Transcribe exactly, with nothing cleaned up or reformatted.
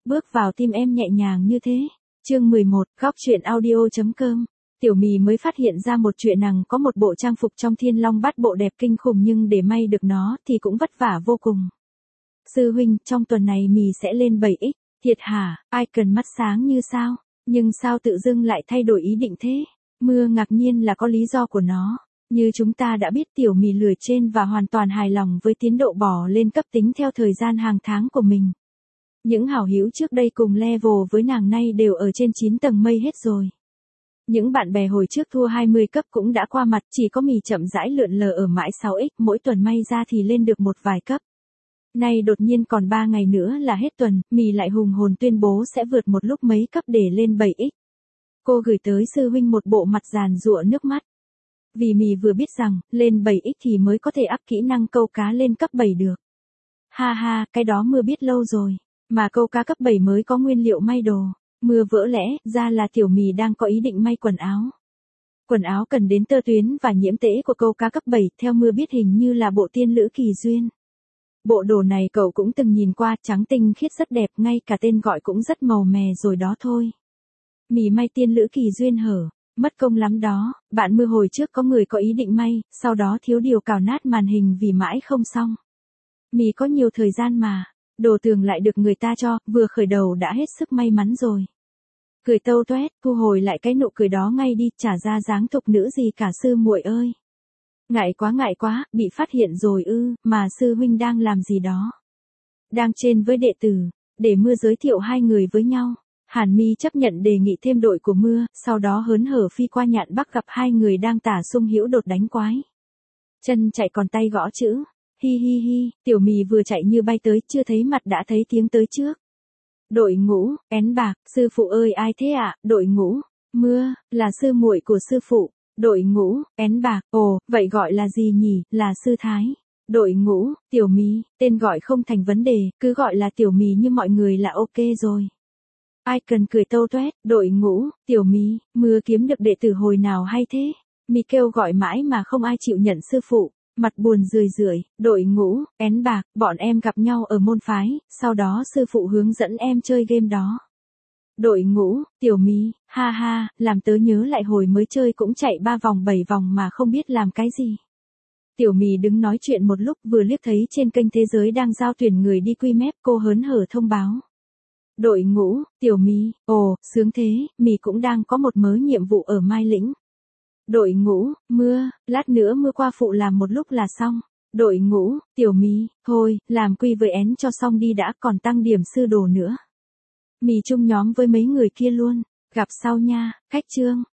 bước vào tim em nhẹ nhàng như thế. Chương mười một, góc truyện audio.com. Tiểu Mì mới phát hiện ra một chuyện, nàng có một bộ trang phục trong Thiên Long Bát Bộ đẹp kinh khủng, nhưng để may được nó thì cũng vất vả vô cùng. Sư huynh, trong tuần này Mì sẽ lên bảy x. Thiệt hả? Ai cần mắt sáng như sao? Nhưng sao tự dưng lại thay đổi ý định thế? Mưa ngạc nhiên là có lý do của nó. Như chúng ta đã biết, Tiểu Mì lười trên và hoàn toàn hài lòng với tiến độ bò lên cấp tính theo thời gian hàng tháng của mình. Những hảo hữu trước đây cùng level với nàng nay đều ở trên chín tầng mây hết rồi. Những bạn bè hồi trước thua hai mươi cấp cũng đã qua mặt, chỉ có Mì chậm rãi lượn lờ ở mãi sáu x, mỗi tuần may ra thì lên được một vài cấp. Nay đột nhiên còn ba ngày nữa là hết tuần, Mì lại hùng hồn tuyên bố sẽ vượt một lúc mấy cấp để lên bảy x. Cô gửi tới sư huynh một bộ mặt giàn giụa nước mắt. Vì Mì vừa biết rằng, lên bảy x thì mới có thể up kỹ năng câu cá lên cấp bảy được. Ha ha, cái đó Mưa biết lâu rồi. Mà câu cá cấp bảy mới có nguyên liệu may đồ. Mưa vỡ lẽ ra là Tiểu Mì đang có ý định may quần áo. Quần áo cần đến tơ tuyến và nhiễm tễ của câu cá cấp bảy, theo Mưa biết hình như là bộ tiên lữ kỳ duyên. Bộ đồ này cậu cũng từng nhìn qua, trắng tinh khiết rất đẹp, ngay cả tên gọi cũng rất màu mè rồi đó thôi. Mì may tiên lữ kỳ duyên hở, mất công lắm đó. Bạn Mưa hồi trước có người có ý định may, sau đó thiếu điều cào nát màn hình vì mãi không xong. Mì có nhiều thời gian mà. Đồ tường lại được người ta cho, vừa khởi đầu đã hết sức may mắn rồi. Cười tâu toét, thu hồi lại cái nụ cười đó ngay đi, chả ra dáng thục nữ gì cả sư muội ơi. Ngại quá ngại quá, bị phát hiện rồi ư, mà sư huynh đang làm gì đó? Đang trên với đệ tử, để Mưa giới thiệu hai người với nhau. Hàn Mi chấp nhận đề nghị thêm đội của Mưa, sau đó hớn hở phi qua Nhạn Bắc gặp hai người đang tả sung hữu đột đánh quái. Chân chạy còn tay gõ chữ. Hi hi hi, Tiểu Mì vừa chạy như bay tới, chưa thấy mặt đã thấy tiếng tới trước. Đội ngũ, én bạc, sư phụ ơi ai thế ạ? À? Đội ngũ, Mưa, là sư muội của sư phụ. Đội ngũ, én bạc, ồ, vậy gọi là gì nhỉ? Là sư Thái. Đội ngũ, Tiểu Mì, tên gọi không thành vấn đề, cứ gọi là Tiểu Mì như mọi người là ok rồi. Ai cần cười tâu toét, đội ngũ, Tiểu Mì, Mưa kiếm được đệ tử hồi nào hay thế? Mì kêu gọi mãi mà không ai chịu nhận sư phụ. Mặt buồn rười rượi, đội ngũ, én bạc, bọn em gặp nhau ở môn phái, sau đó sư phụ hướng dẫn em chơi game đó. Đội ngũ, Tiểu Mì, ha ha, làm tớ nhớ lại hồi mới chơi cũng chạy ba vòng bảy vòng mà không biết làm cái gì. Tiểu Mì đứng nói chuyện một lúc, vừa liếc thấy trên kênh Thế Giới đang giao tuyển người đi quy mép, cô hớn hở thông báo. Đội ngũ, Tiểu Mì, ồ, sướng thế, Mì cũng đang có một mớ nhiệm vụ ở Mai Lĩnh. Đội ngũ, Mưa, lát nữa Mưa qua phụ làm một lúc là xong. Đội ngũ, Tiểu Mì, thôi, làm quy với én cho xong đi đã, còn tăng điểm sư đồ nữa. Mì chung nhóm với mấy người kia luôn, gặp sau nha, khách trương.